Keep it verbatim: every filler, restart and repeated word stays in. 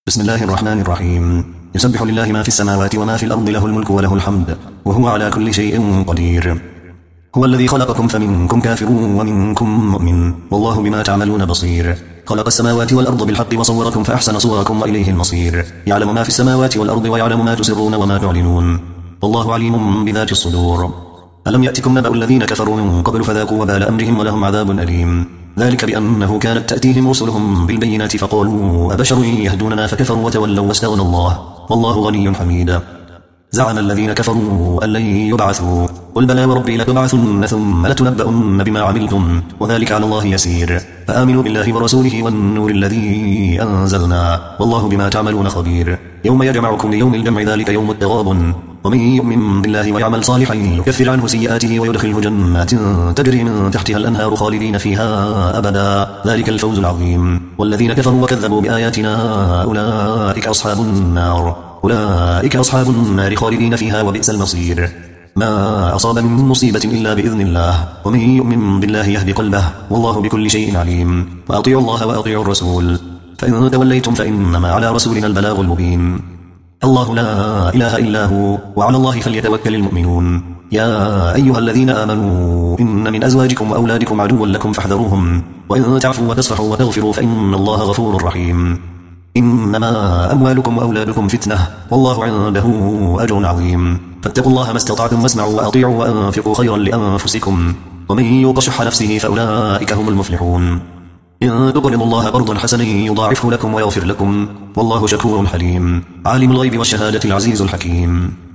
بسم الله الرحمن الرحيم. يسبح لله ما في السماوات وما في الأرض، له الملك وله الحمد وهو على كل شيء قدير. هو الذي خلقكم فمنكم كافر ومنكم مؤمن والله بما تعملون بصير. خلق السماوات والأرض بالحق وصوركم فأحسن صوركم وإليه المصير. يعلم ما في السماوات والأرض ويعلم ما تسرون وما تعلنون والله عليم بذات الصدور. ألم يأتكم نبأ الذين كفروا من قبل فذاقوا وبال أمرهم ولهم عذاب أليم. ذلك بأنه كانت تأتيهم رسلهم بالبينات فقالوا أبشر يهدوننا فكفروا وتولوا واستغنى الله والله غني حميد. زعم الذين كفروا أن لن يبعثوا قل بلى وربي لتبعثن ثم لتنبؤن بما عملتم وذلك على الله يسير. فآمنوا بالله ورسوله والنور الذي أنزلنا والله بما تعملون خبير. يوم يجمعكم ليوم الجمع ذلك يوم التغابن ومن يؤمن بالله ويعمل صالحا يكفر عنه سيئاته ويدخله جنات تجري من تحتها الأنهار خالدين فيها أبدا ذلك الفوز العظيم. والذين كفروا وكذبوا بآياتنا أولئك أصحاب النار أولئك أصحاب النار خالدين فيها وبئس المصير. ما أصاب من مصيبة إلا بإذن الله ومن يؤمن بالله يهدي قلبه والله بكل شيء عليم. وأطيعوا الله وأطيعوا الرسول فإن توليتم فإنما على رسولنا البلاغ المبين. الله لا إله إلا هو وعلى الله فليتوكل المؤمنون. يا أيها الذين آمنوا إن من أزواجكم وأولادكم عدوا لكم فاحذروهم وإن تعفوا وتصفحوا وتغفروا فإن الله غفور رحيم. إنما أموالكم وأولادكم فتنة والله عنده أجر عظيم. فاتقوا الله ما استطعتم واسمعوا وأطيعوا وأنفقوا خيرا لأنفسكم ومن يوق شح نفسه فأولئك هم المفلحون. إن تقرضوا الله قرضا حسنا يضاعفه لكم ويغفر لكم والله شكور حليم. عالم الغيب والشهادة العزيز الحكيم.